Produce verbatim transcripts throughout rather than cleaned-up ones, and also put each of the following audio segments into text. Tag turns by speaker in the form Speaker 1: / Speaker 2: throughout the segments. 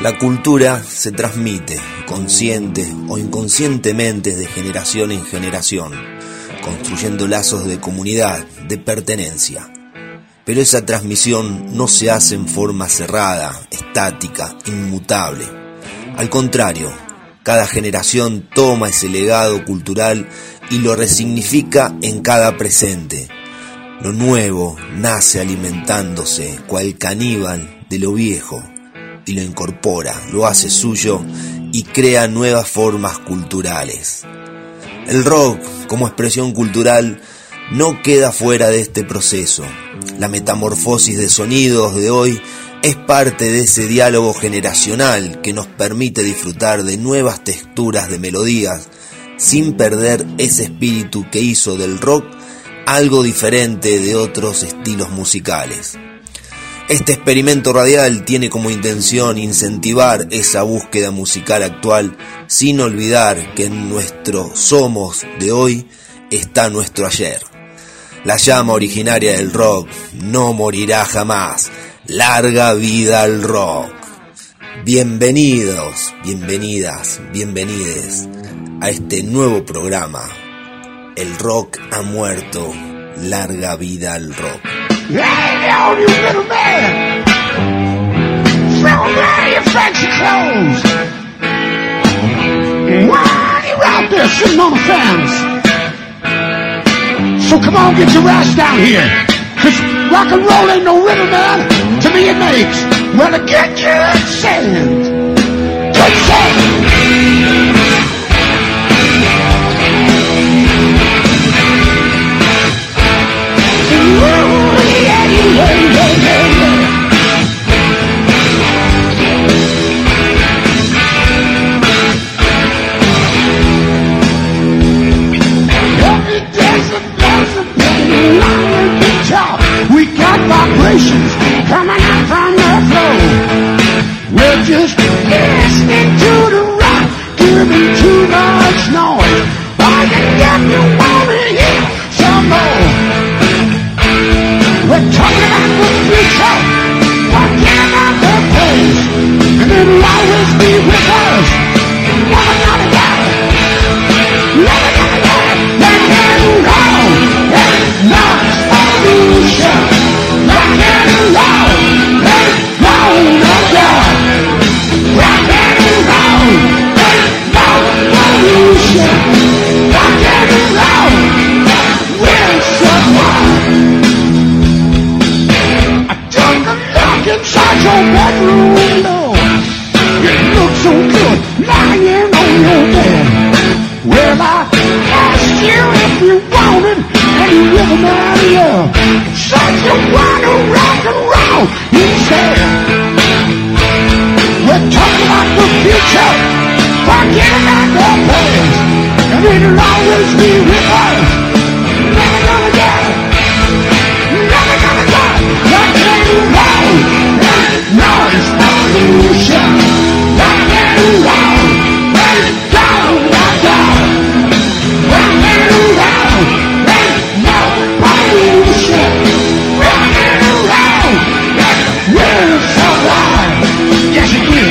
Speaker 1: La cultura se transmite, consciente o inconscientemente, de generación en generación, construyendo lazos de comunidad, de pertenencia. Pero esa transmisión no se hace en forma cerrada, estática, inmutable. Al contrario, cada generación toma ese legado cultural y lo resignifica en cada presente. Lo nuevo nace alimentándose, cual caníbal, de lo viejo, y lo incorpora, lo hace suyo y crea nuevas formas culturales. El rock, como expresión cultural, no queda fuera de este proceso. La metamorfosis de sonidos de hoy es parte de ese diálogo generacional que nos permite disfrutar de nuevas texturas de melodías sin perder ese espíritu que hizo del rock algo diferente de otros estilos musicales. Este experimento radial tiene como intención incentivar esa búsqueda musical actual, sin olvidar que en nuestro somos de hoy está nuestro ayer. La llama originaria del rock no morirá jamás. Larga vida al rock. Bienvenidos, bienvenidas, bienvenides a este nuevo programa. El rock ha muerto. Larga vida al rock.
Speaker 2: Hey, down, you little man! Throw away your fancy clothes! Why you out there sitting on the fence? So come on, get your ass down here. Cause rock and roll ain't no rhythm, man. To me it makes. Well, to get your sand. Take sand! Vibrations coming out from the floor. We're just listening to the rock, giving too much noise. I can get you wanna hear some more. We're talking about the future, talking about the past, and it'll always be with us. Never gonna die, never gonna die. Let it roll, there's no solution. Rock and roll, let it roll, no doubt. Rock and roll, let it roll, revolution. Rock and roll, we're so wild. I took a look inside your bedroom window. It looks so good lying on your bed. Well, I asked you if you wanted any rhythm out of you. Said you wanna rock and roll instead. We're talking about the future, forgetting about the past, and it'll always be with us. Never gonna die, never gonna die. Rock and roll, let it know it's evolution. Rock and roll, let it go, rock on. Rock and roll, let it know evolution. Rock and roll, we're so wild. Yes, it is.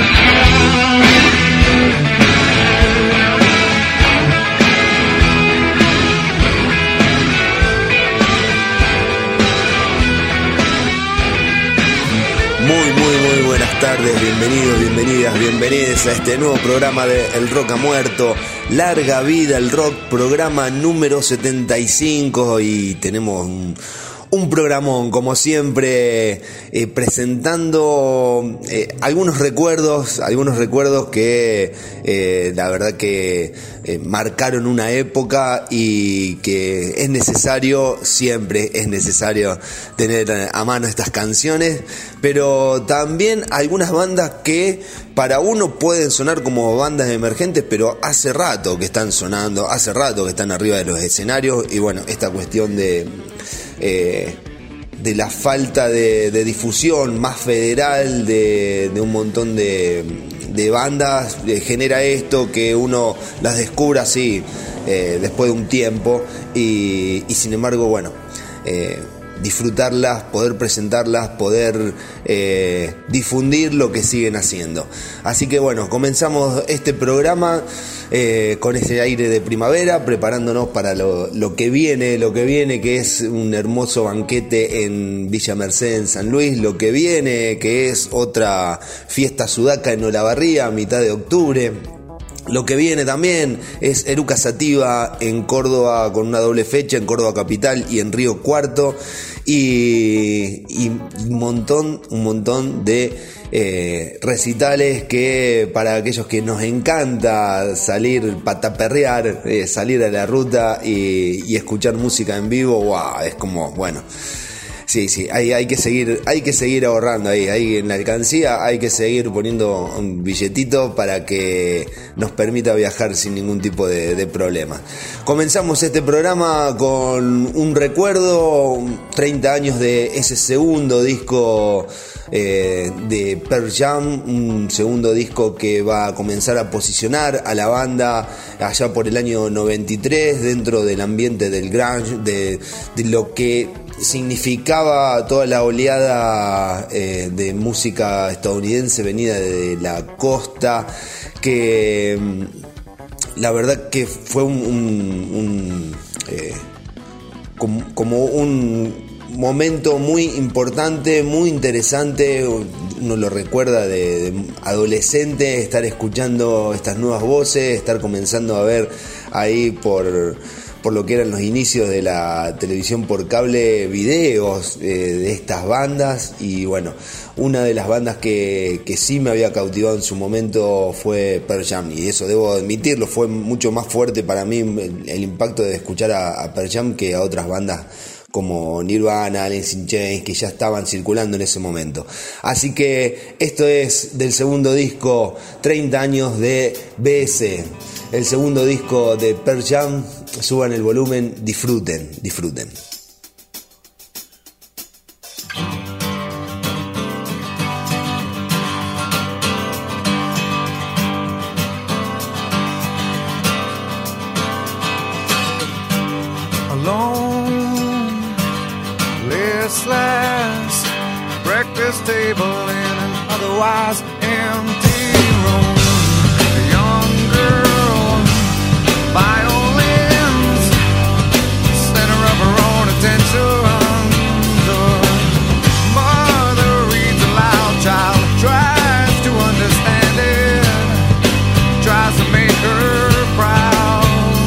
Speaker 1: Muy, muy, muy buenas tardes, bienvenidos, bienvenidas, bienvenidos a este nuevo programa de El Rock ha muerto. Larga vida al rock, programa número setenta y cinco, y tenemos un, un programón, como siempre, eh, presentando eh, algunos recuerdos, algunos recuerdos que eh, la verdad que eh, marcaron una época y que es necesario, siempre es necesario tener a mano estas canciones, pero también algunas bandas que para uno pueden sonar como bandas emergentes, pero hace rato que están sonando, hace rato que están arriba de los escenarios, y bueno, esta cuestión de eh, de la falta de, de difusión más federal de, de un montón de, de bandas eh, genera esto, que uno las descubra así eh, después de un tiempo, y, y sin embargo, bueno, eh, disfrutarlas, poder presentarlas, poder eh, difundir lo que siguen haciendo. Así que bueno, comenzamos este programa eh, con ese aire de primavera, preparándonos para lo, lo que viene, lo que viene que es un hermoso banquete en Villa Merced, en San Luis, lo que viene que es otra fiesta sudaca en Olavarría a mitad de octubre. Lo que viene también es Eruca Sativa en Córdoba con una doble fecha, en Córdoba Capital y en Río Cuarto, y, y un montón, un montón de eh, recitales que para aquellos que nos encanta salir, pataperrear, eh, salir a la ruta y, y escuchar música en vivo, wow, es como, bueno. Sí, sí, hay, hay que seguir, hay que seguir ahorrando ahí, ahí en la alcancía hay que seguir poniendo un billetito para que nos permita viajar sin ningún tipo de, de problema. Comenzamos este programa con un recuerdo, treinta años de ese segundo disco eh, de Pearl Jam, un segundo disco que va a comenzar a posicionar a la banda allá por el año noventa y tres dentro del ambiente del grunge, de, de lo que significaba toda la oleada eh, de música estadounidense venida de la costa, que la verdad que fue un, un, un eh, como, como un momento muy importante, muy interesante. Uno lo recuerda de, de adolescente, estar escuchando estas nuevas voces, estar comenzando a ver ahí por por lo que eran los inicios de la televisión por cable, videos eh, de estas bandas. Y bueno, una de las bandas que, que sí me había cautivado en su momento fue Pearl Jam, y eso debo admitirlo, fue mucho más fuerte para mí el, el impacto de escuchar a, a Pearl Jam que a otras bandas como Nirvana, Alice in Chains, que ya estaban circulando en ese momento. Así que esto es del segundo disco, treinta años de B S, el segundo disco de Pearl Jam. Suban el volumen, disfruten, disfruten.
Speaker 3: Alone, listless, breakfast table in an otherwise empty room. A young girl, violins, center of her own attention. The mother reads aloud, child tries to understand it, tries to make her proud.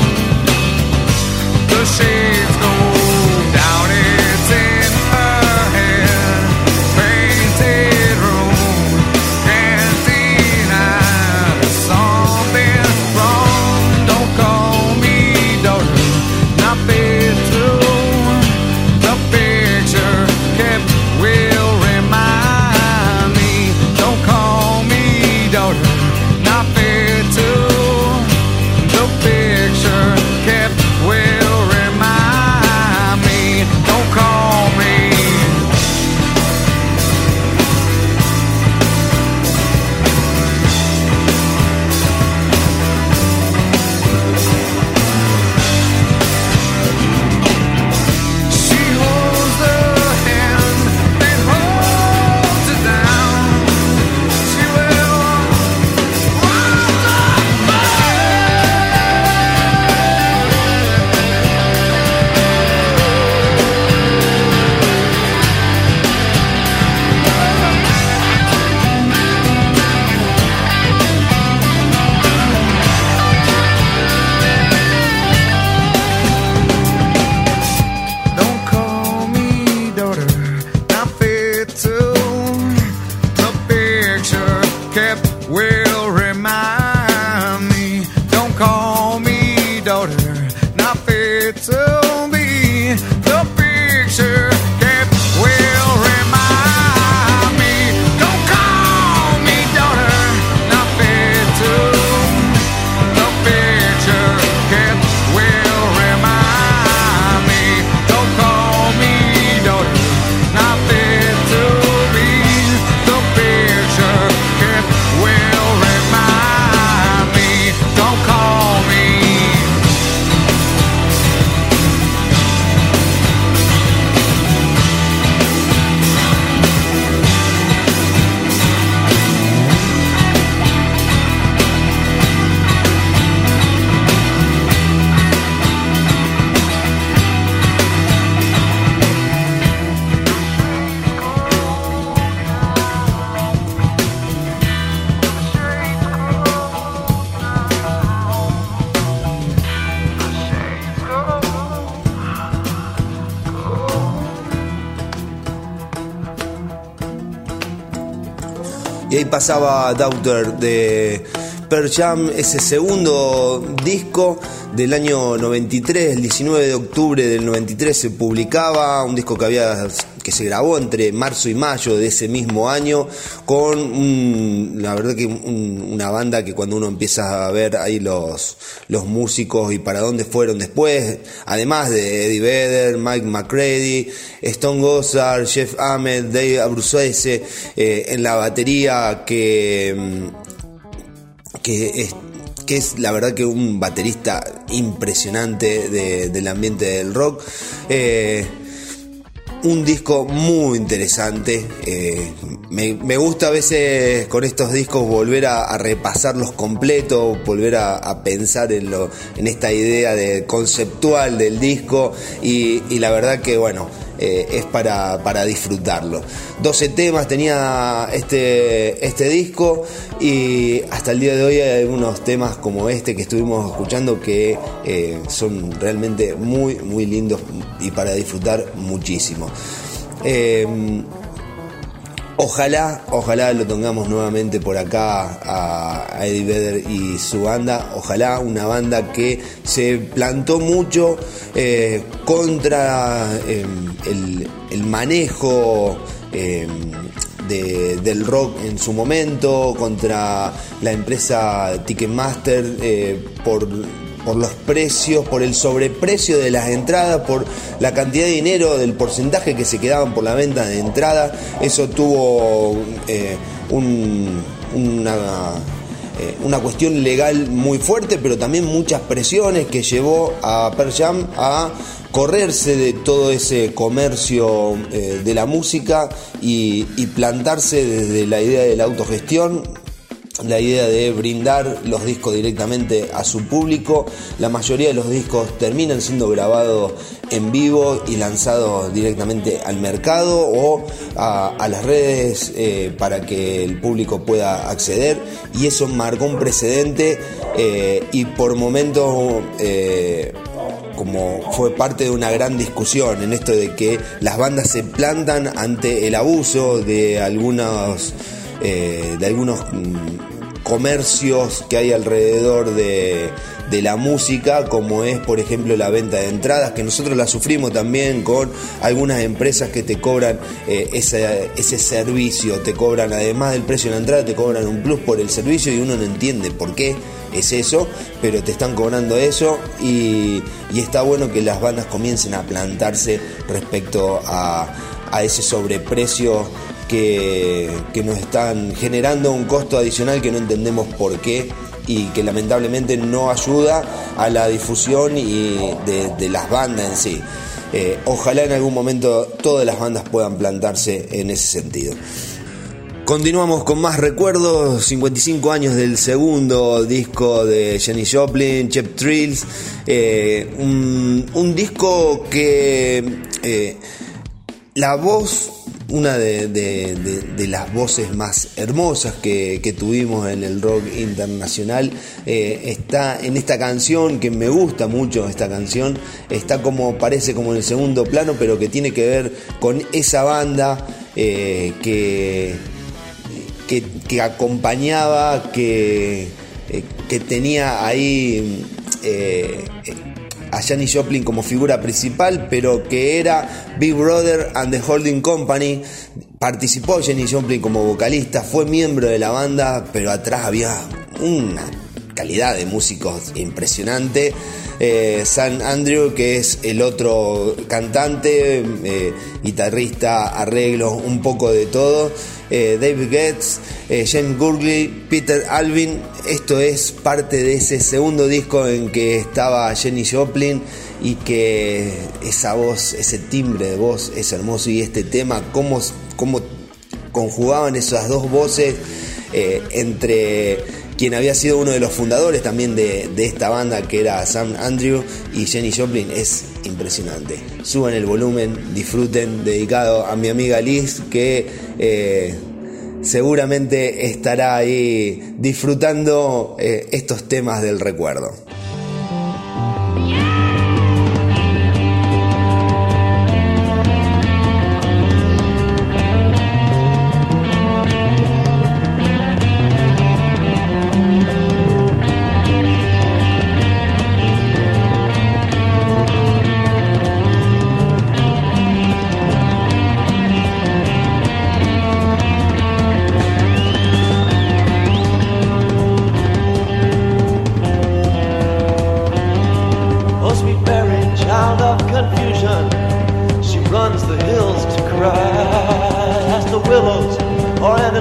Speaker 3: The shades go down, it's in her head, painted room, cantina, something wrong. Don't call me daughter, not bedroom. The picture kept will remind me. Don't call me daughter, not bedroom. The picture kept will. Don't call me. She holds the hand that holds it down. She will rise up. Don't call me daughter, not fit to. The picture kept will remind me. Don't call me daughter, not fit to be. The picture kept will remind me. Don't call me daughter, not fit to. The picture kept will remind me. Don't call me daughter, not fit to be. The picture kept will remind
Speaker 1: pasaba Daughter de Pearl Jam, ese segundo disco del año noventa y tres, el diecinueve de octubre del noventa y tres se publicaba, un disco que había que se grabó entre marzo y mayo de ese mismo año, con un, la verdad que un, una banda que cuando uno empieza a ver ahí los, los músicos y para dónde fueron después, además de Eddie Vedder, Mike McCready, Stone Gossard, Jeff Ament, Dave Abruzzese, eh, en la batería, que, que es que es la verdad que un baterista impresionante de, del ambiente del rock. Eh, un disco muy interesante. Eh, me, me gusta a veces con estos discos volver a, a repasarlos completos, volver a, a pensar en, lo, en esta idea de conceptual del disco y, y la verdad que bueno, eh, es para, para disfrutarlo. doce temas tenía este, este disco y hasta el día de hoy hay algunos temas como este que estuvimos escuchando que eh, son realmente muy muy lindos y para disfrutar muchísimo. Eh, ojalá, ojalá lo tengamos nuevamente por acá a, a Eddie Vedder y su banda. Ojalá una banda que se plantó mucho eh, contra eh, el, el manejo eh, De, del rock en su momento, contra la empresa Ticketmaster eh, por, por los precios, por el sobreprecio de las entradas, por la cantidad de dinero, del porcentaje que se quedaban por la venta de entrada. Eso tuvo eh, un, una, eh, una cuestión legal muy fuerte, pero también muchas presiones que llevó a Pearl Jam a correrse de todo ese comercio eh, de la música y, y plantarse desde la idea de la autogestión, la idea de brindar los discos directamente a su público. La mayoría de los discos terminan siendo grabados en vivo y lanzados directamente al mercado o a, a las redes eh, para que el público pueda acceder, y eso marcó un precedente eh, y por momentos eh, como fue parte de una gran discusión en esto de que las bandas se plantan ante el abuso de algunos eh, de algunos mm, comercios que hay alrededor de, de la música, como es por ejemplo la venta de entradas, que nosotros la sufrimos también con algunas empresas que te cobran eh, ese, ese servicio, te cobran además del precio de la entrada, te cobran un plus por el servicio y uno no entiende por qué es eso, pero te están cobrando eso y, y está bueno que las bandas comiencen a plantarse respecto a, a ese sobreprecio que, que nos están generando un costo adicional que no entendemos por qué y que lamentablemente no ayuda a la difusión y de, de las bandas en sí. Eh, ojalá en algún momento todas las bandas puedan plantarse en ese sentido. Continuamos con más recuerdos, cincuenta y cinco años del segundo disco de Janis Joplin, Cheap Thrills, eh, un, un disco que eh, la voz, una de, de, de, de las voces más hermosas que, que tuvimos en el rock internacional, eh, está en esta canción, que me gusta mucho esta canción, está como, parece como en el segundo plano, pero que tiene que ver con esa banda eh, que... Que, que acompañaba, que, eh, que tenía ahí eh, a Janis Joplin como figura principal, pero que era Big Brother and the Holding Company. Participó Janis Joplin como vocalista, fue miembro de la banda, pero atrás había una calidad de músicos impresionante. Eh, Sam Andrew, que es el otro cantante, eh, guitarrista, arreglos, un poco de todo. Eh, David Getz, eh, James Gurley, Peter Alvin. Esto es parte de ese segundo disco en que estaba Janis Joplin y que esa voz, ese timbre de voz es hermoso, y este tema, cómo, cómo conjugaban esas dos voces eh, entre quien había sido uno de los fundadores también de, de esta banda, que era Sam Andrew, y Janis Joplin. Es impresionante. Suban el volumen, disfruten, dedicado a mi amiga Liz, que eh, seguramente estará ahí disfrutando eh, estos temas del recuerdo.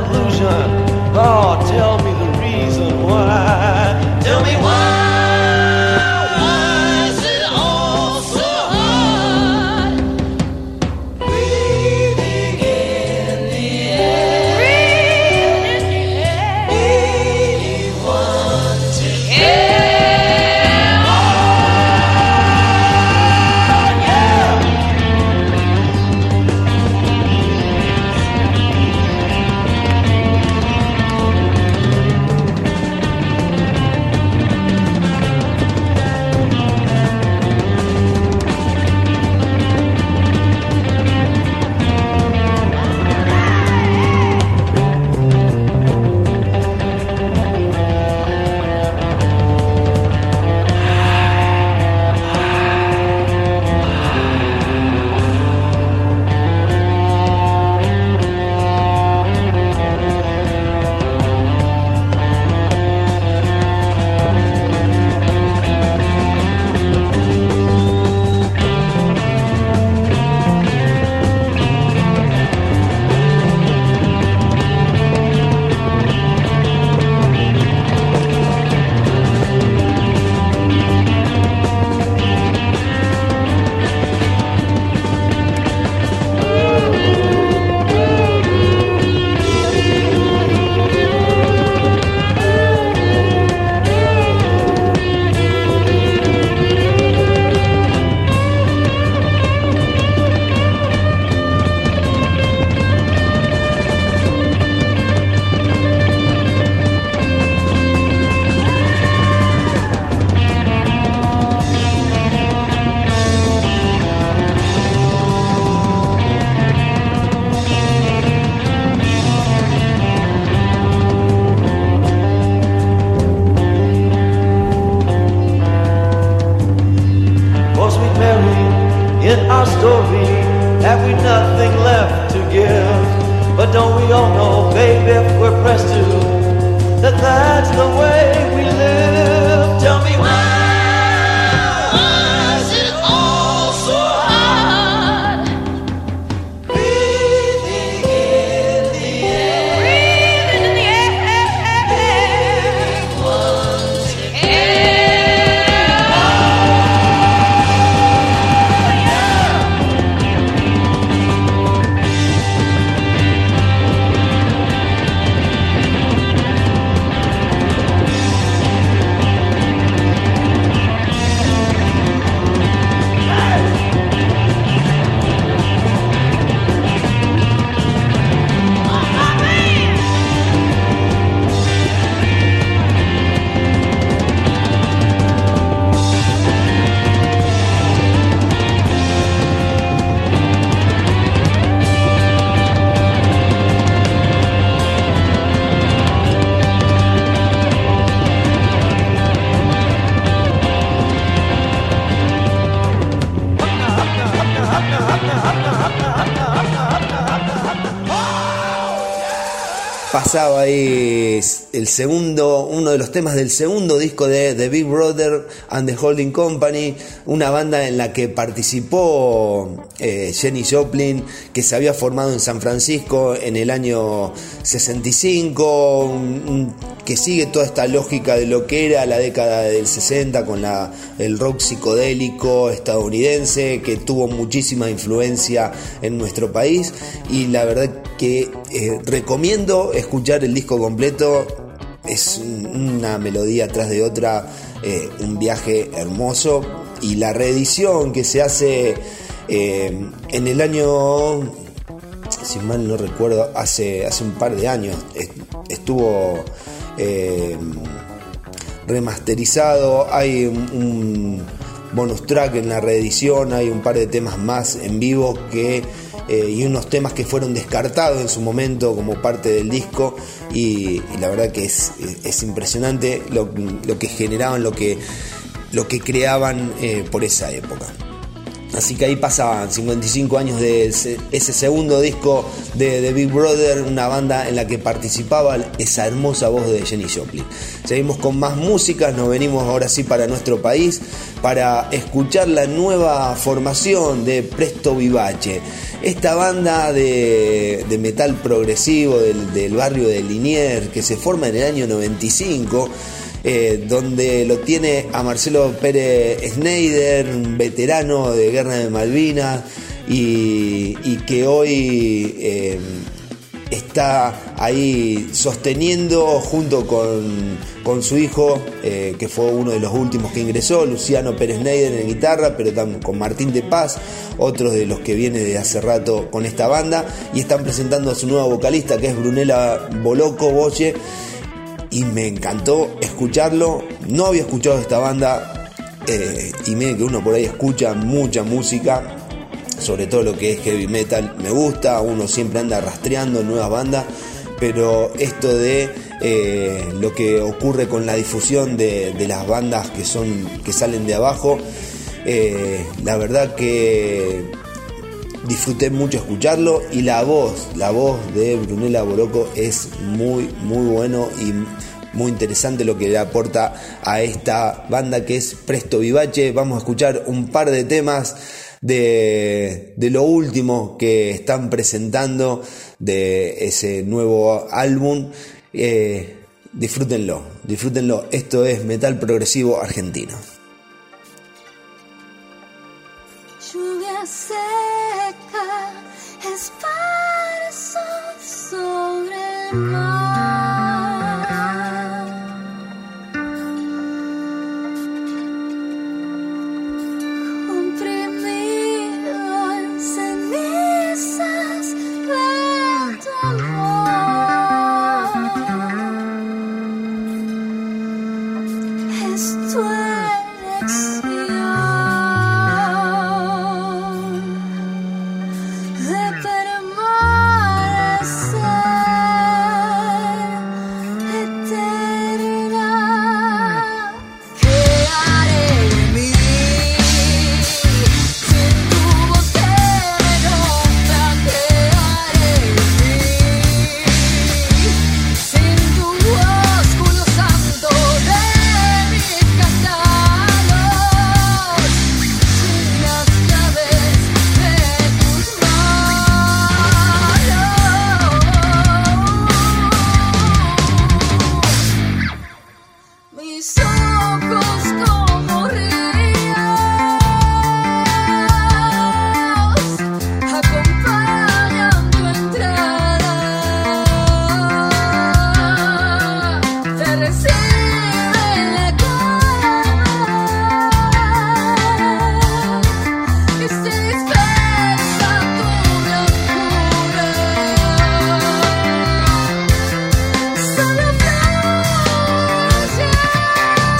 Speaker 4: conclusion. Oh, tell me the reason why. Tell me why.
Speaker 1: Pasaba ahí el segundo, uno de los temas del segundo disco de The Big Brother and the Holding Company, una banda en la que participó eh, Jenny Joplin, que se había formado en San Francisco en el año sesenta y cinco, un, un, que sigue toda esta lógica de lo que era la década del sesenta con la, el rock psicodélico estadounidense, que tuvo muchísima influencia en nuestro país, y la verdad que eh, recomiendo escuchar el disco completo. Es una melodía tras de otra, eh, un viaje hermoso, y la reedición que se hace eh, en el año, si mal no recuerdo, hace, hace un par de años, estuvo eh, remasterizado. Hay un, un bonus track en la reedición, hay un par de temas más en vivo que Eh, y unos temas que fueron descartados en su momento como parte del disco, y, y la verdad que es, es impresionante lo, lo que generaban, lo que, lo que creaban eh, por esa época. Así que ahí pasaban cincuenta y cinco años de ese, ese segundo disco de, de Big Brother, una banda en la que participaba esa hermosa voz de Janis Joplin. Seguimos con más música, nos venimos ahora sí para nuestro país para escuchar la nueva formación de Presto Vivace. Esta banda de, de metal progresivo del, del barrio de Liniers, que se forma en el año noventa y cinco, Eh, donde lo tiene a Marcelo Pérez Schneider, un veterano de Guerra de Malvinas, y, y que hoy eh, está ahí sosteniendo junto con, con su hijo, eh, que fue uno de los últimos que ingresó, Luciano Pérez Schneider en guitarra, pero también con Martín de Paz, otros de los que viene de hace rato con esta banda, y están presentando a su nueva vocalista, que es Brunella Boloco Boche. Y me encantó escucharlo. No había escuchado esta banda, eh, y miren que uno por ahí escucha mucha música, sobre todo lo que es heavy metal. Me gusta, uno siempre anda rastreando nuevas bandas, pero esto de eh, lo que ocurre con la difusión de, de las bandas que son que salen de abajo, eh, la verdad que disfruté mucho escucharlo, y la voz, la voz de Brunella Boloco es muy, muy bueno y muy interesante lo que le aporta a esta banda que es Presto Vivace. Vamos a escuchar un par de temas de, de lo último que están presentando de ese nuevo álbum. Eh, disfrútenlo, disfrútenlo. Esto es metal progresivo argentino.
Speaker 5: Lluvia seca, esparzo sobre el mar. Comprimido en cenizas de tu amor. Es tu elección de permanecer eterna. ¿Qué haré de mí sin tu voz que me nombra? ¿Qué haré de mí sin tu ósculo santo de mis cantados? Sin las llaves de tus manos. Mis ojos como ríos acompañan tu entrada. Te recibe la cara y se dispersa tu blancura. Solo fluye.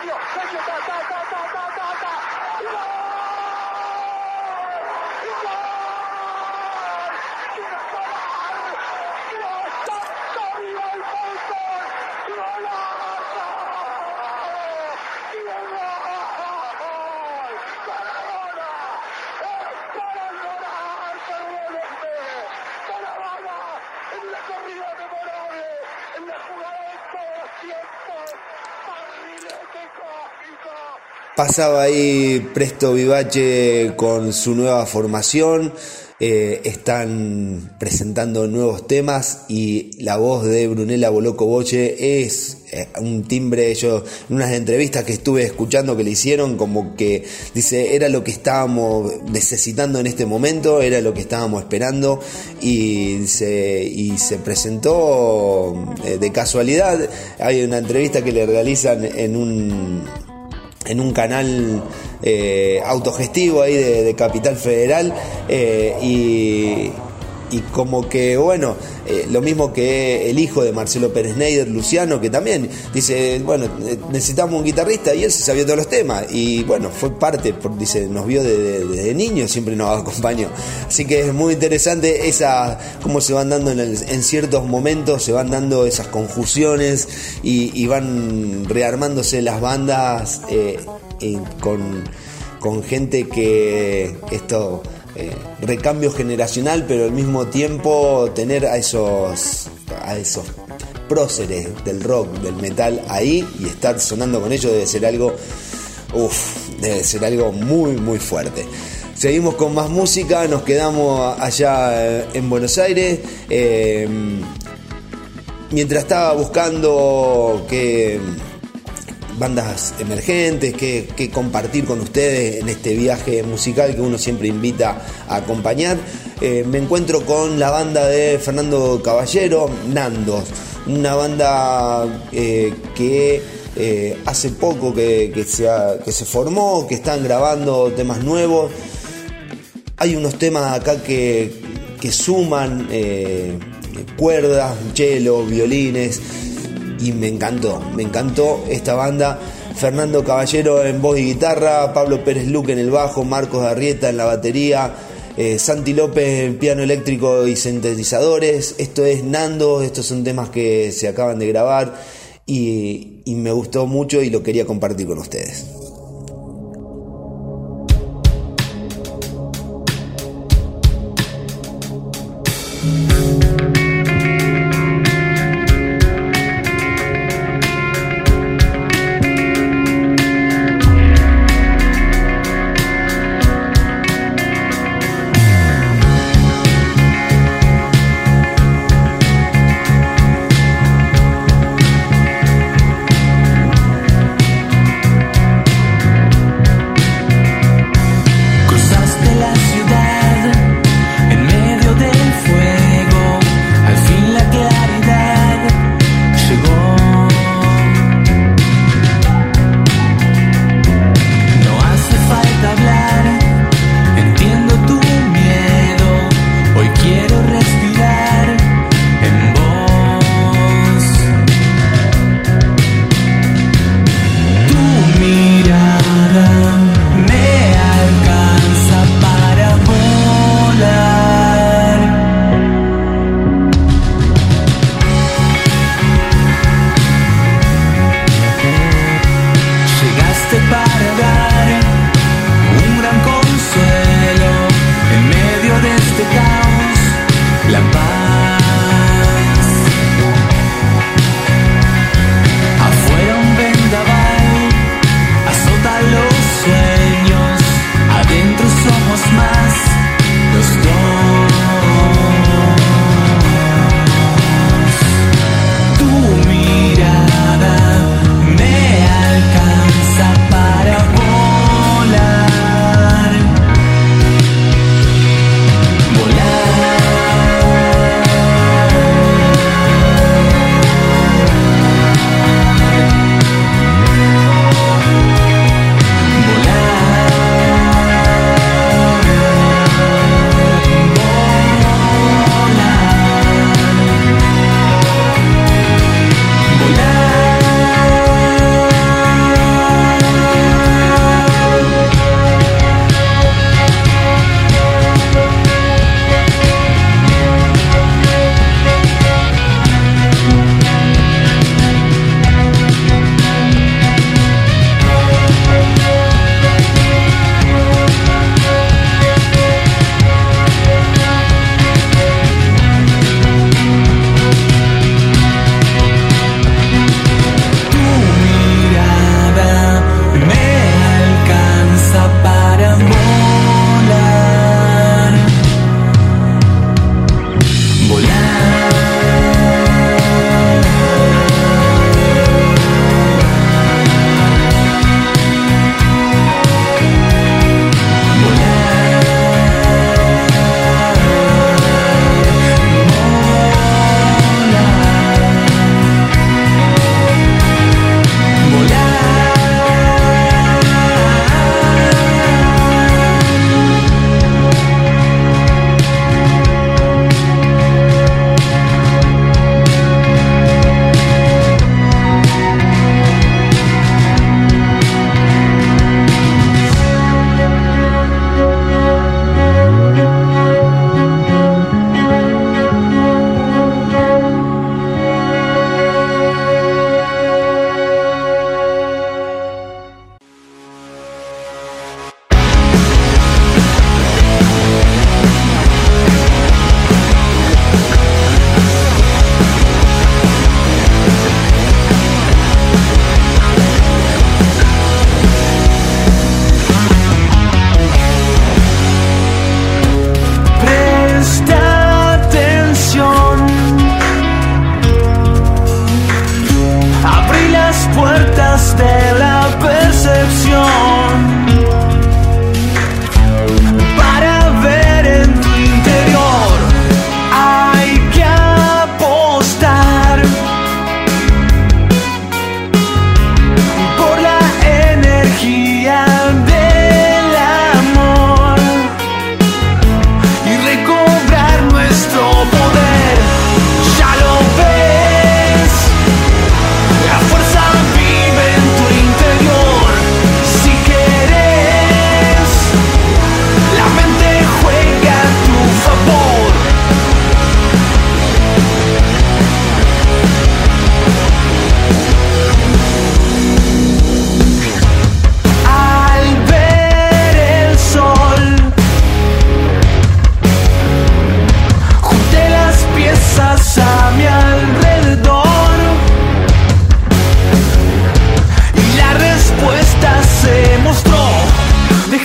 Speaker 2: Sergio, Sergio, ta, ta, ta, ta, ta, ta, ta. ¡Y gol! ¡Y gol! ¡Qué gol! ¡Dios, santo, viva el fútbol! ¡Golazo! ¡Y el gol! ¡Maradona! ¡Es para llorar, perdónenme! ¡Maradona! En la corrida memorable, en la jugada de todos los tiempos, barrilete cósmico.
Speaker 1: Pasaba ahí Presto Vivace con su nueva formación. Eh, están presentando nuevos temas y la voz de Brunella Boloco Boche es eh, un timbre. Yo en unas entrevistas que estuve escuchando que le hicieron, como que dice, era lo que estábamos necesitando en este momento, era lo que estábamos esperando, y se, y se presentó eh, de casualidad. Hay una entrevista que le realizan en un en un canal eh, autogestivo ahí de, de Capital Federal, eh, y, y como que bueno, eh, lo mismo que el hijo de Marcelo Pérez Neider, Luciano, que también dice, bueno, necesitamos un guitarrista, y él se sabía todos los temas, y bueno, fue parte, por, dice, nos vio desde de, de niño, siempre nos acompañó. Así que es muy interesante esa, cómo se van dando en, el, en ciertos momentos, se van dando esas conjunciones, y, y van rearmándose las bandas eh, eh, con, con gente que esto... Eh, recambio generacional, pero al mismo tiempo tener a esos a esos próceres del rock, del metal ahí, y estar sonando con ellos debe ser algo uff, debe ser algo muy muy fuerte. Seguimos con más música, nos quedamos allá en Buenos Aires. Eh, mientras estaba buscando que bandas emergentes, que, que compartir con ustedes en este viaje musical que uno siempre invita a acompañar, eh, me encuentro con la banda de Fernando Caballero, Nandos, una banda eh, que eh, hace poco que, que, se ha, que se formó, que están grabando temas nuevos. Hay unos temas acá que, que suman eh, cuerdas, cello, violines, y me encantó, me encantó esta banda. Fernando Caballero en voz y guitarra, Pablo Pérez Luque en el bajo, Marcos Arrieta en la batería, eh, Santi López en piano eléctrico y sintetizadores. Esto es Nando, estos son temas que se acaban de grabar, y, y me gustó mucho y lo quería compartir con ustedes.
Speaker 6: Cruzaste la ciudad en medio del fuego.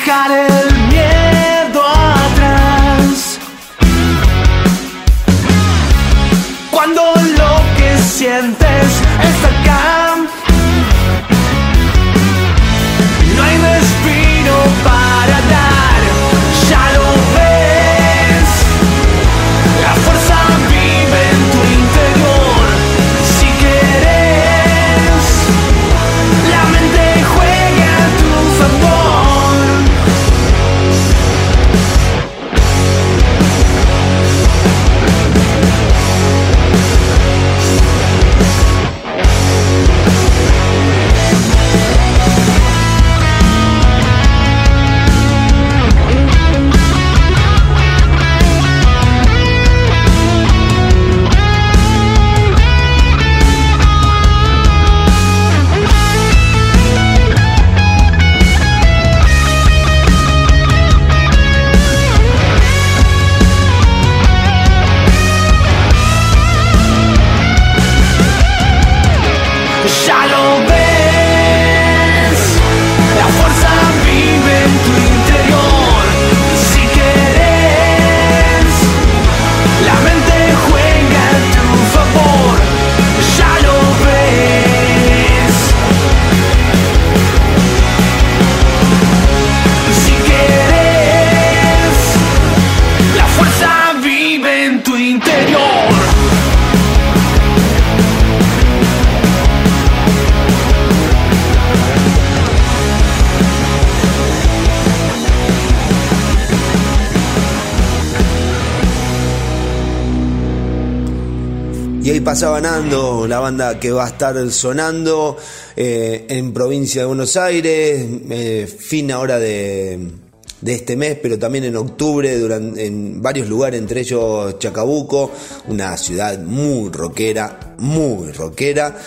Speaker 6: dejar el miedo atrás. Cuando lo que sientes está acá, no hay respiro para dar, ya lo ves. La fuerza vive en tu interior. Si querés, la mente juega a tu favor. Ya lo ves, la fuerza vive en tu interior. Si querés, la mente juega a tu favor. Ya lo ves. Si querés, la fuerza vive en tu interior.
Speaker 1: Y ahí pasaba Nando, la banda que va a estar sonando eh, en provincia de Buenos Aires, eh, fin ahora de, de este mes, pero también en octubre, durante, en varios lugares, entre ellos Chacabuco, una ciudad muy rockera, muy rockera,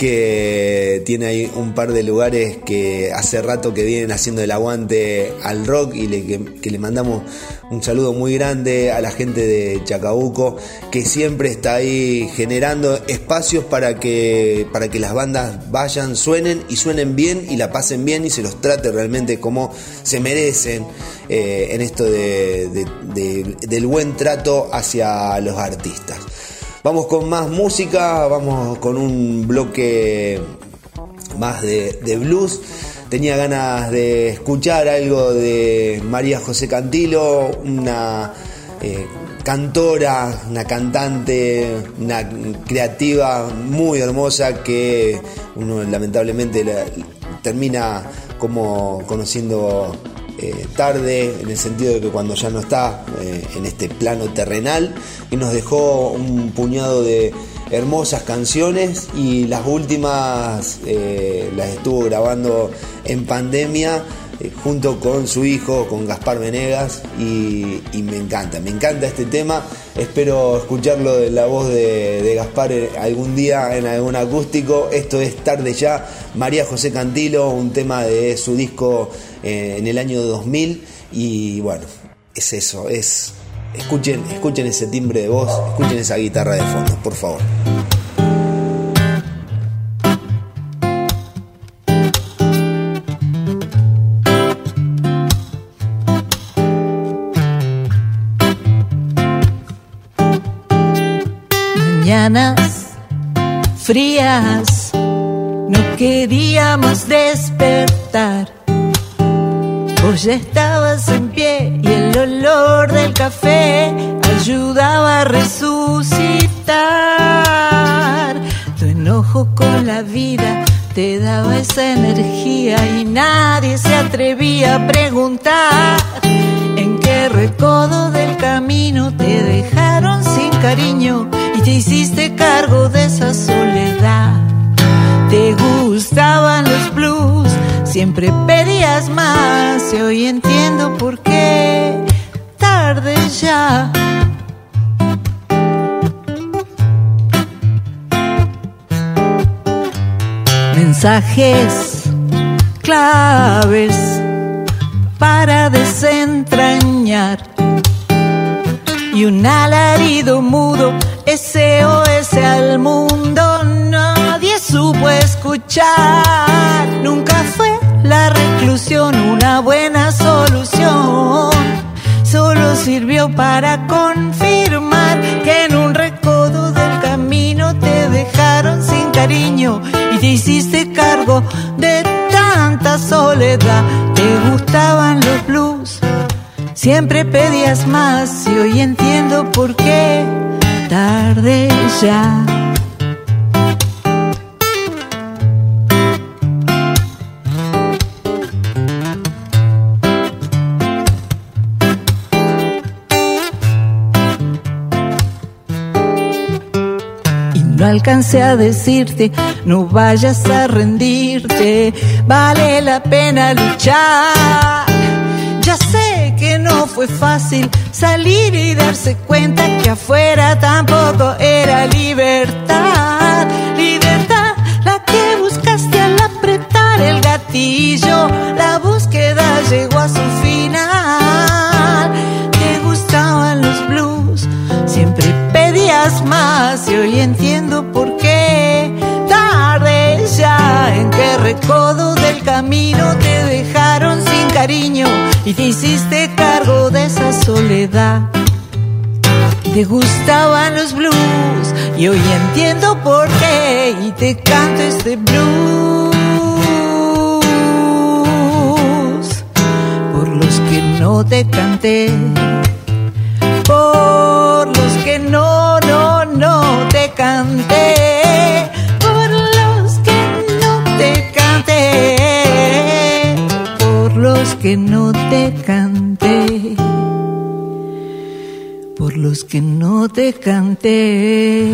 Speaker 1: que tiene ahí un par de lugares que hace rato que vienen haciendo el aguante al rock y le, que, que le mandamos un saludo muy grande a la gente de Chacabuco, que siempre está ahí generando espacios para que, para que las bandas vayan, suenen y suenen bien y la pasen bien y se los trate realmente como se merecen, eh, en esto de, de, de, del buen trato hacia los artistas. Vamos con más música, vamos con un bloque más de, de blues. Tenía ganas de escuchar algo de María José Cantilo, una eh, cantora, una cantante, una creativa muy hermosa que uno lamentablemente la, termina como conociendo Eh, tarde, en el sentido de que cuando ya no está eh, en este plano terrenal, y nos dejó un puñado de hermosas canciones, y las últimas eh, las estuvo grabando en pandemia eh, junto con su hijo, con Gaspar Venegas, y, y me encanta, me encanta este tema. Espero escucharlo de la voz de, de Gaspar algún día en algún acústico. Esto es Tarde Ya, María José Cantilo, un tema de su disco eh, en el año dos mil, y bueno, es eso, es escuchen, escuchen ese timbre de voz, escuchen esa guitarra de fondo, por favor.
Speaker 7: Mañanas frías, no queríamos despertar. Vos ya estabas en pie y el olor del café ayudaba a resucitar. Tu enojo con la vida te daba esa energía y nadie se atrevía a preguntar en qué recodo del camino te dejaron sin cariño y te hiciste cargo de esa soledad. Te gustaban los blues, siempre pedías más, y hoy entiendo por qué. Tarde ya. Mensajes claves para desentrañar y un alarido mudo, S O S al mundo, nadie supo escuchar. Nunca fue la reclusión una buena solución. para confirmar que en un recodo del camino te dejaron sin cariño y te hiciste cargo de tanta soledad. Te gustaban los blues, siempre pedías más y hoy entiendo por qué. Tarde ya. No alcancé a decirte, no vayas a rendirte, vale la pena luchar. Ya sé que no fue fácil salir y darse cuenta que afuera tampoco era libertad. Libertad, la que buscaste al apretar el gatillo, la búsqueda llegó a su final. Te gustaban los blues, siempre pedías más y hoy entiendo por qué. Tarde ya, en qué recodo del camino te dejaron sin cariño y te hiciste cargo de esa soledad. Te gustaban los blues y hoy entiendo por qué y te canto este blues por los que no te canté, por los que no, no, no te canté, por los que no te canté, por los que no te canté, por los que no te canté.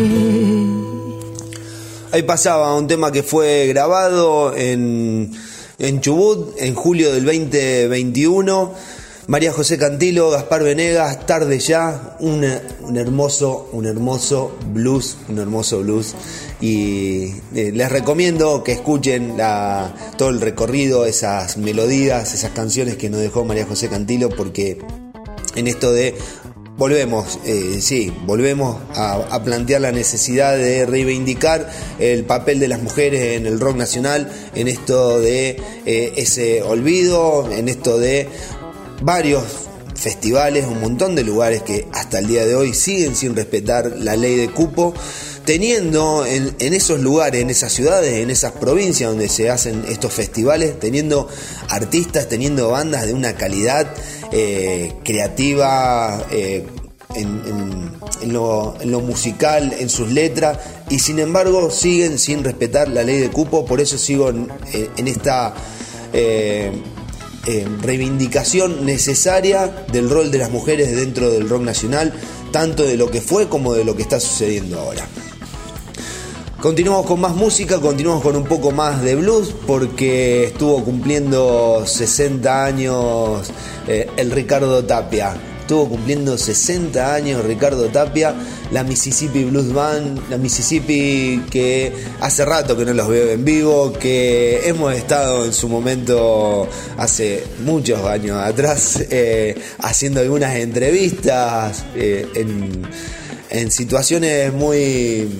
Speaker 1: Ahí pasaba un tema que fue grabado en, en Chubut en julio del veinte veintiuno. María José Cantilo, Gaspar Venegas, Tarde ya, un, un hermoso, un hermoso blues, un hermoso blues. Y eh, les recomiendo que escuchen la, todo el recorrido, esas melodías, esas canciones que nos dejó María José Cantilo, porque en esto de volvemos, eh, sí, volvemos a, a plantear la necesidad de reivindicar el papel de las mujeres en el rock nacional, en esto de eh, ese olvido, en esto de varios festivales, un montón de lugares que hasta el día de hoy siguen sin respetar la ley de cupo, teniendo en, en esos lugares, en esas ciudades, en esas provincias donde se hacen estos festivales, teniendo artistas, teniendo bandas de una calidad eh, creativa, eh, en, en, en, lo, en lo musical, en sus letras, y sin embargo siguen sin respetar la ley de cupo. Por eso sigo en, en esta eh, eh, reivindicación necesaria del rol de las mujeres dentro del rock nacional, tanto de lo que fue como de lo que está sucediendo ahora. Continuamos con más música, continuamos con un poco más de blues, porque estuvo cumpliendo sesenta años eh, el Ricardo Tapia. Estuvo cumpliendo sesenta años Ricardo Tapia, la Mississippi Blues Band, la Mississippi que hace rato que no los veo en vivo, que hemos estado en su momento hace muchos años atrás eh, haciendo algunas entrevistas eh, en, en situaciones muy...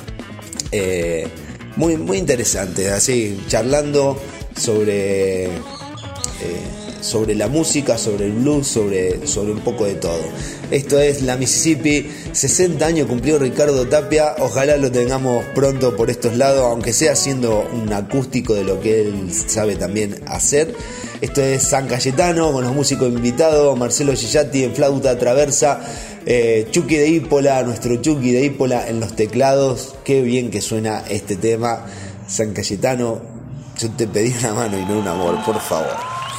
Speaker 1: Eh, muy, muy interesante, así charlando sobre eh, sobre la música, sobre el blues, sobre, sobre un poco de todo. Esto es la Mississippi. Sesenta años cumplió Ricardo Tapia, ojalá lo tengamos pronto por estos lados, aunque sea haciendo un acústico de lo que él sabe también hacer. Esto es San Cayetano con los músicos invitados, Marcelo Gillatti en flauta traversa, eh, Chucky de Ípola, nuestro Chucky de Ípola en los teclados. Qué bien que suena este tema. San Cayetano, yo te pedí una mano y no un amor, por favor.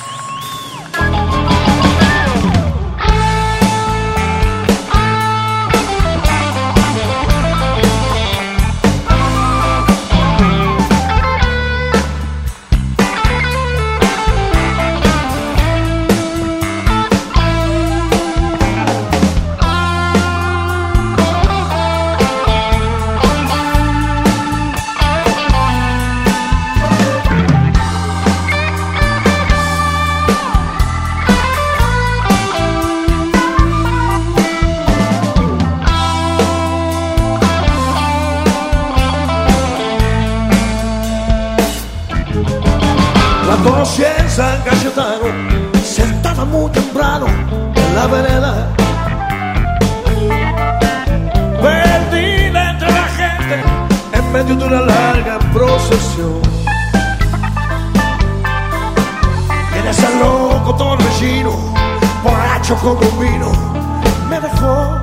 Speaker 4: Conocí en San Cayetano, sentada muy temprano en la vereda, medio de una larga procesión. En ese loco torbellino, borracho como un vino, me dejó.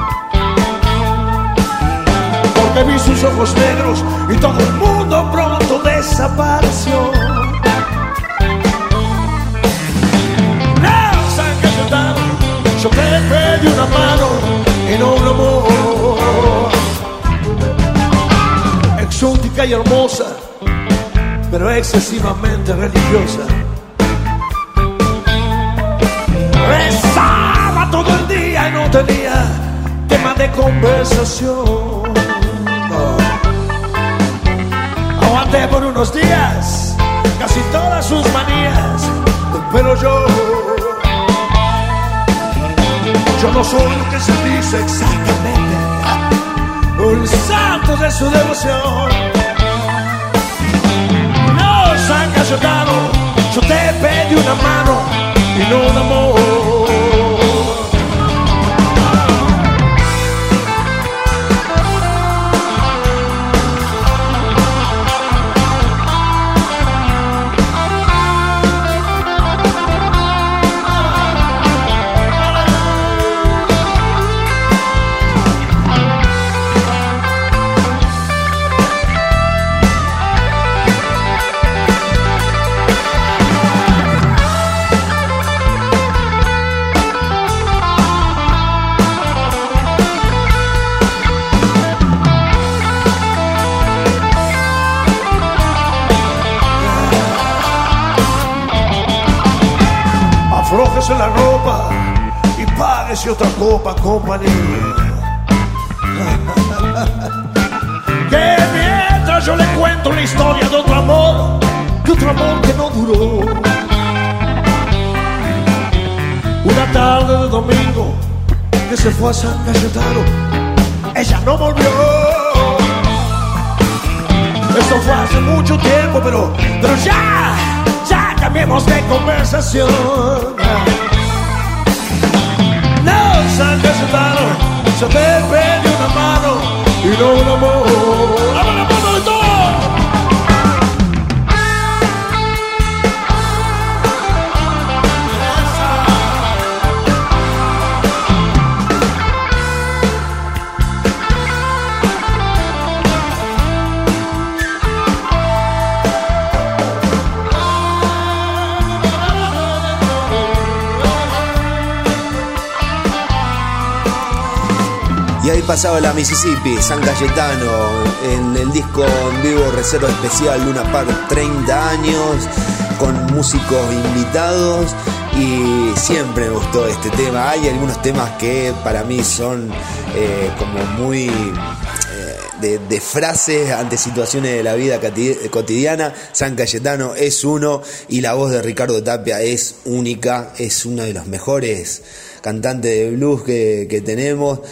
Speaker 4: Porque vi sus ojos negros y todo el mundo pronto desapareció. No, San Cayetano, yo te pedí una mano y no un amor. Exótica y hermosa, pero excesivamente religiosa. Rezaba todo el día y no tenía tema de conversación. No. Aguanté por unos días casi todas sus manías, pero yo Yo no soy lo que se dice exactamente, un santo de su devoción. No, San Cayetano, yo te pedí una mano y no un amor. Aflójese la ropa y páguese otra copa, compañía. Que mientras yo le cuento la historia de otro amor, de otro amor que no duró. Una tarde de domingo que se fue a San Cayetano, ella no volvió. Esto fue hace mucho tiempo, pero, pero ya, ya cambiemos de conversación. No, San Cayetano, yo te pedí una mano y no un amor. ¡Dame la mano de todo!
Speaker 1: Y ahí pasaba la Mississippi, San Cayetano, en el disco en vivo Reserva Especial Luna Park, treinta años, con músicos invitados, y siempre me gustó este tema. Hay algunos temas que para mí son eh, como muy eh, de, de frases ante situaciones de la vida cotidiana. San Cayetano es uno, y la voz de Ricardo Tapia es única, es uno de los mejores cantante de blues que, que tenemos,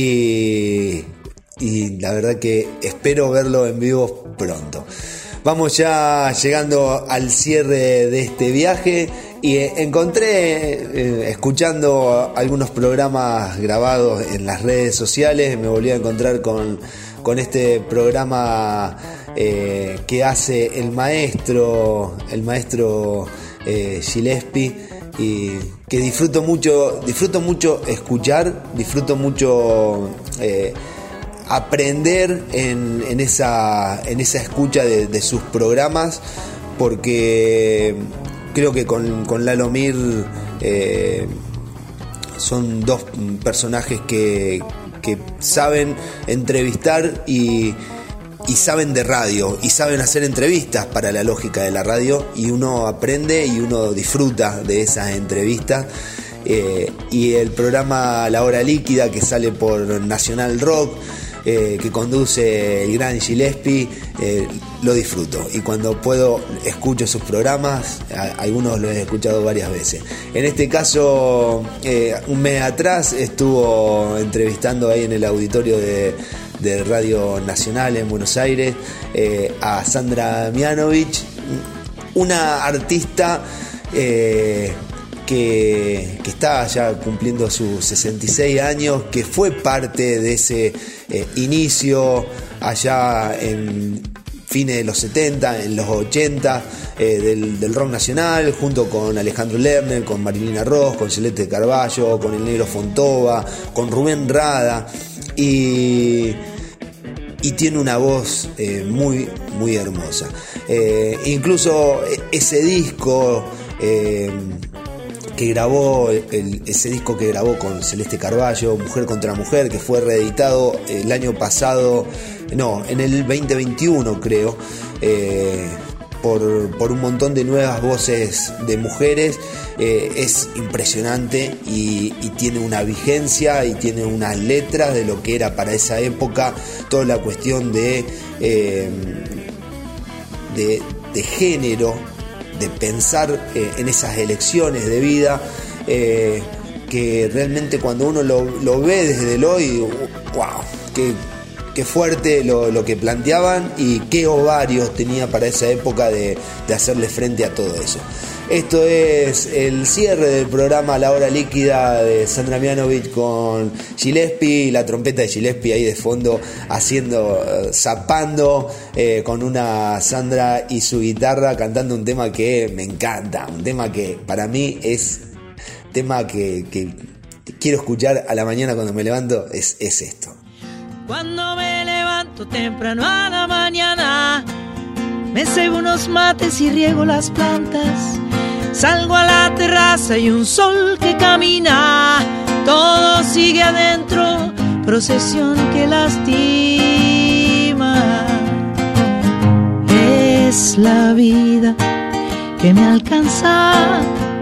Speaker 1: y, y la verdad que espero verlo en vivo pronto. Vamos ya llegando al cierre de este viaje, y encontré, eh, escuchando algunos programas grabados en las redes sociales, me volví a encontrar con, con este programa eh, que hace el maestro, el maestro eh, Gillespie, y que disfruto mucho, disfruto mucho escuchar, disfruto mucho eh, aprender en, en esa, en esa escucha de, de sus programas, porque creo que con, con Lalo Mir eh, son dos personajes que, que saben entrevistar y y saben de radio y saben hacer entrevistas para la lógica de la radio, y uno aprende y uno disfruta de esas entrevistas. Eh, y el programa La Hora Líquida, que sale por Nacional Rock, eh, que conduce el gran Gillespie, eh, lo disfruto, y cuando puedo escucho sus programas. A, algunos los he escuchado varias veces. En este caso, eh, un mes atrás estuvo entrevistando ahí en el auditorio de de Radio Nacional en Buenos Aires eh, a Sandra Mianovich, una artista eh, que, que está ya cumpliendo sus sesenta y seis años, que fue parte de ese eh, inicio allá en fines de los setenta, en los ochenta, eh, del, del rock nacional, junto con Alejandro Lerner, con Marilina Ross, con Celeste Carballo, con el Negro Fontova, con Rubén Rada, y, y tiene una voz eh, muy, muy hermosa. Eh, incluso ese disco eh, que grabó, el, ese disco que grabó con Celeste Carballo, Mujer contra Mujer, que fue reeditado el año pasado, no, en el veinte veintiuno creo, eh, por, por un montón de nuevas voces de mujeres, eh, es impresionante y, y tiene una vigencia y tiene unas letras de lo que era para esa época toda la cuestión de, eh, de, de género, de pensar eh, en esas elecciones de vida, eh, que realmente cuando uno lo, lo ve desde el hoy, wow, qué, qué fuerte lo, lo que planteaban y qué ovarios tenía para esa época de, de hacerle frente a todo eso. Esto es el cierre del programa La Hora Líquida de Sandra Mianovich con Gillespie, la trompeta de Gillespie ahí de fondo haciendo, uh, zapando eh, con una Sandra y su guitarra cantando un tema que me encanta, un tema que para mí es tema que, que quiero escuchar a la mañana cuando me levanto, es, es esto.
Speaker 7: Cuando me levanto temprano a la mañana, me cebo unos mates y riego las plantas. Salgo a la terraza y un sol que camina. Todo sigue adentro, procesión que lastima. Es la vida que me alcanza.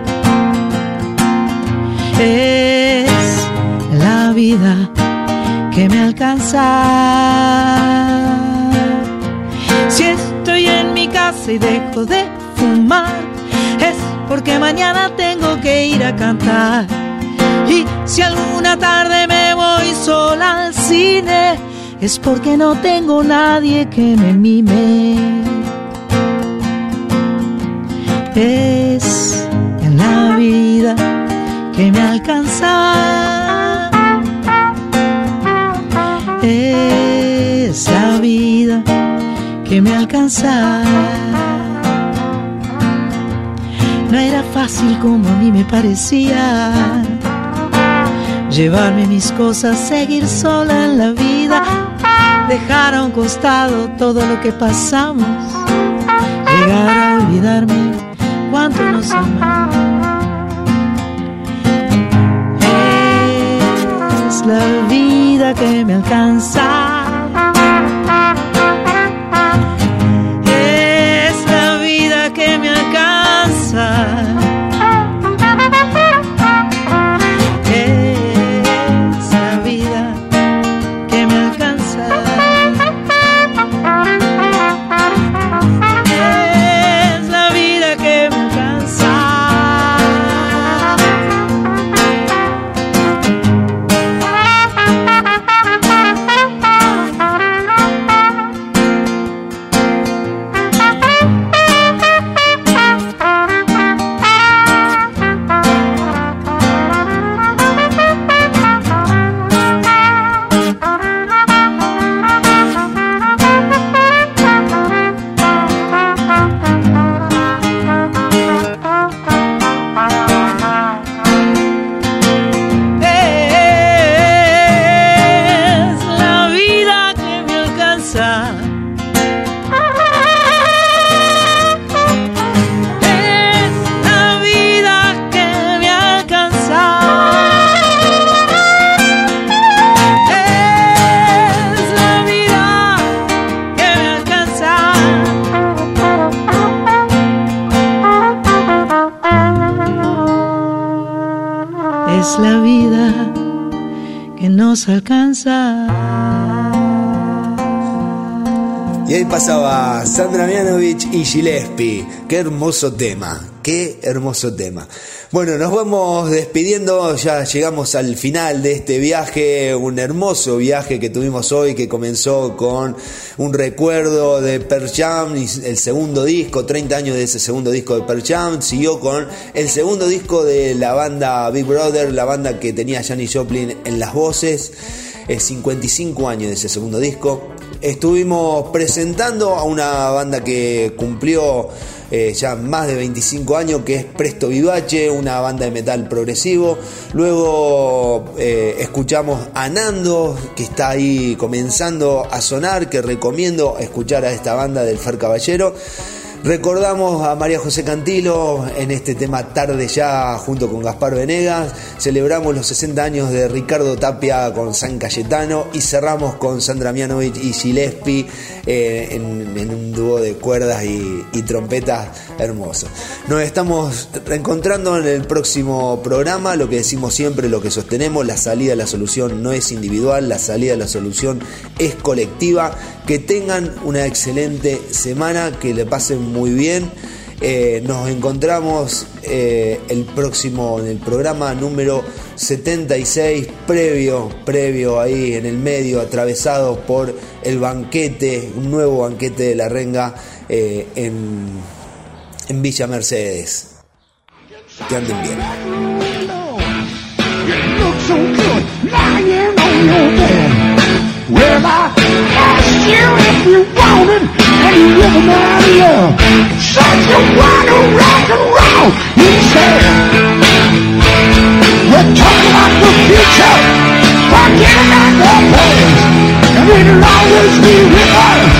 Speaker 7: Es la vida que me alcanza. Si estoy en mi casa y dejo de fumar, es porque mañana tengo que ir a cantar. Y si alguna tarde me voy sola al cine, es porque no tengo nadie que me mime. Es la vida que me alcanza. Es la vida que me alcanza. No era fácil como a mí me parecía llevarme mis cosas, seguir sola en la vida, dejar a un costado todo lo que pasamos, llegar a olvidarme cuánto nos amamos. Es la vida que me alcanza. Que me alcanza. Es la vida que me alcanza. Es la vida que me alcanza. La vida que nos alcanza.
Speaker 1: Y ahí pasaba Sandra Mianovich y Gillespie. Qué hermoso tema, qué hermoso tema. Bueno, nos vamos despidiendo, ya llegamos al final de este viaje, un hermoso viaje que tuvimos hoy, que comenzó con un recuerdo de Pearl Jam, el segundo disco, treinta años de ese segundo disco de Pearl Jam, siguió con el segundo disco de la banda Big Brother, la banda que tenía Janis Joplin en las voces, es cincuenta y cinco años de ese segundo disco. Estuvimos presentando a una banda que cumplió eh, ya más de veinticinco años, que es Presto Vivace, una banda de metal progresivo. Luego eh, escuchamos a Nando, que está ahí comenzando a sonar, que recomiendo escuchar a esta banda del Fer Caballero. Recordamos a María José Cantilo en este tema Tarde Ya junto con Gaspar Venegas. Celebramos los sesenta años de Ricardo Tapia con San Cayetano y cerramos con Sandra Mianovich y Gillespie eh, en, en un dúo de cuerdas y, y trompetas hermoso. Nos estamos reencontrando en el próximo programa. Lo que decimos siempre, lo que sostenemos: la salida a la solución no es individual, la salida a la solución es colectiva. Que tengan una excelente semana, que le pasen muy bien. Eh, nos encontramos eh, el próximo en el programa número setenta y seis, previo, previo ahí en el medio, atravesados por el banquete, un nuevo banquete de la renga eh, en, en Villa Mercedes. Que anden bien.
Speaker 2: Well, I asked you if you wanted, and you never mind love. Said you want to rock and roll, you said. We're talking about the future, forget about the past, and it'll always be with us.